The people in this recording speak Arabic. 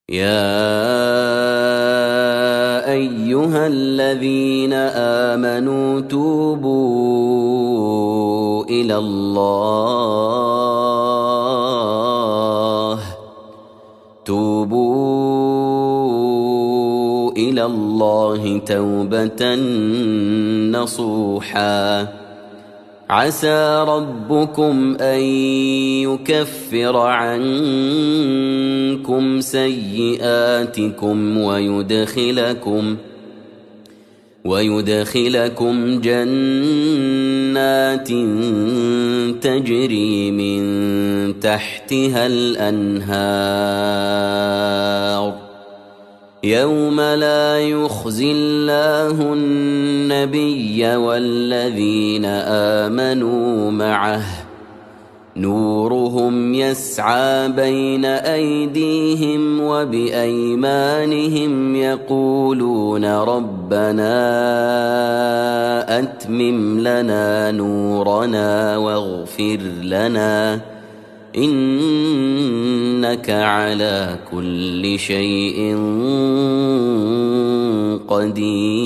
يا أيها الذين آمنوا توبوا إلى الله توبة نصوحا عسى ربكم أن يكفر عنكم سيئاتكم ويدخلكم جنات تجري من تحتها الأنهار يوم لا يخزي الله النبي والذين آمنوا معه نورهم يسعى بين أيديهم وبأيمانهم يقولون ربنا أتمم لنا نورنا واغفر لنا إنك على كل شيء قدير.